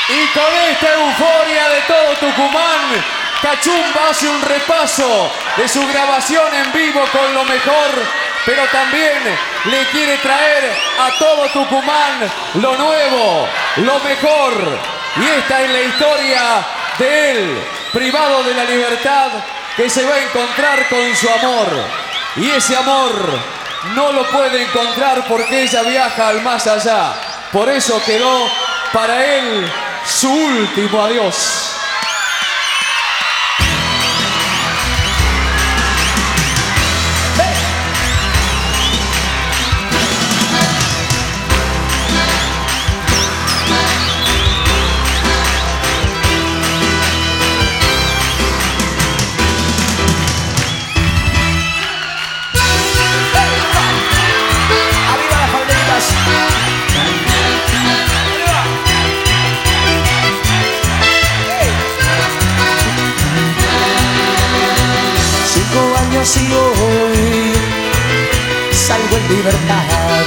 Y con esta euforia de todo Tucumán, Cachumba hace un repaso de su grabación en vivo con lo mejor, pero también le quiere traer a todo Tucumán lo nuevo, lo mejor. Y esta es la historia de él, privado de la libertad, que se va a encontrar con su amor. Y ese amor no lo puede encontrar porque ella viaja al más allá. Por eso quedó para él su último adiós. 5 años y hoy salgo en libertad.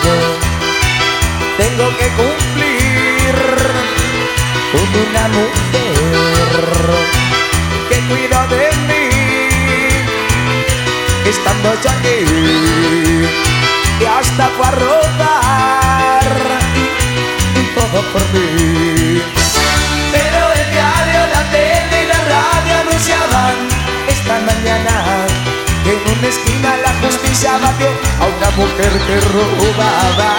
Tengo que cumplir con una mujer que cuida de mí, estando yo aquí, y hasta fue a robar y todo por mí. Pero el diario, la tele y la radio anunciaban esta mañana que en una esquina la justicia batió a una mujer que robaba.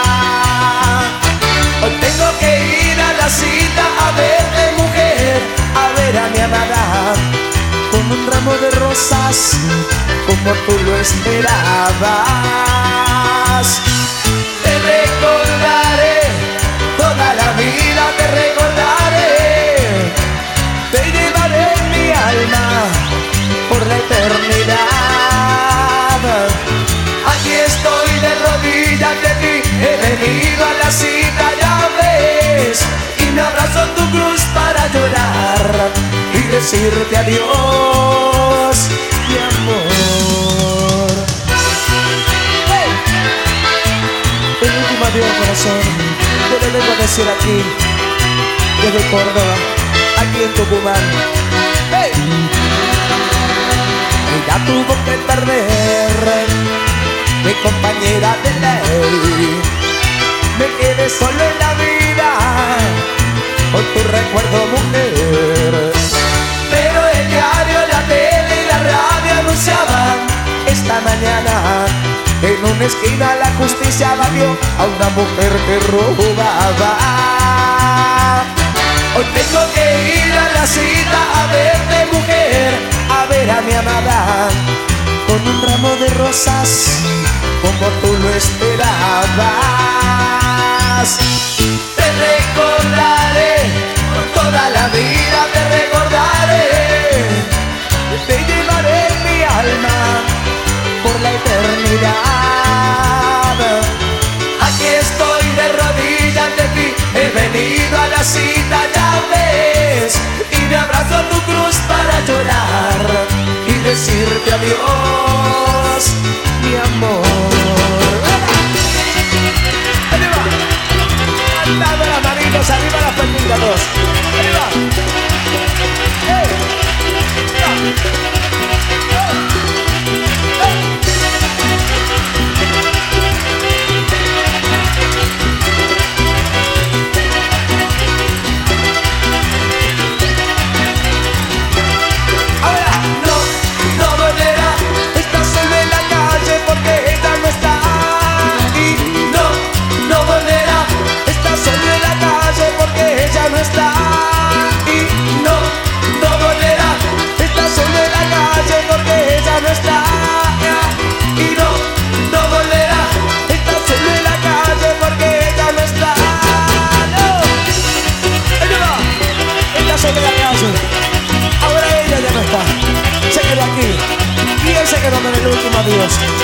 Hoy tengo que ir a la cita a verte, mujer, a ver a mi amada, con un ramo de rosas como tú lo esperabas. Te recordaré toda la vida, te recordaré, te llevaré en mi alma por la eternidad. Aquí estoy de rodillas de ti, he venido a la cita, ya ves, y me abrazo en tu cruz para llorar y decirte adiós, mi amor. ¡Hey! El último adiós, corazón, yo le vengo a decir aquí, desde Córdoba, aquí en Tucumán. ¡Hey! Ella tuvo que perder, mi compañera de ley. Me quedé solo en la vida con tu recuerdo, mujer. Pero el diario, la tele y la radio anunciaban esta mañana que en una esquina la justicia batió a una mujer que robaba. Hoy tengo que ir a la cita a verte, mujer, a ver a mi amada, con un ramo de rosas como tú lo esperabas. Te recordaré toda la vida, te recordaré, te llevaré en mi alma por la eternidad. Aquí estoy de rodillas de ti, he venido a la cita, ya ves, y me abrazo a tu cruz para llorar y decirte adiós, mi amor. ¡Arriba! ¡Dame las manitos, arriba las pernitas todos! ¡Arriba! ¡Hey! Ahora ella ya no está, se quedó aquí y él se quedó con el último adiós.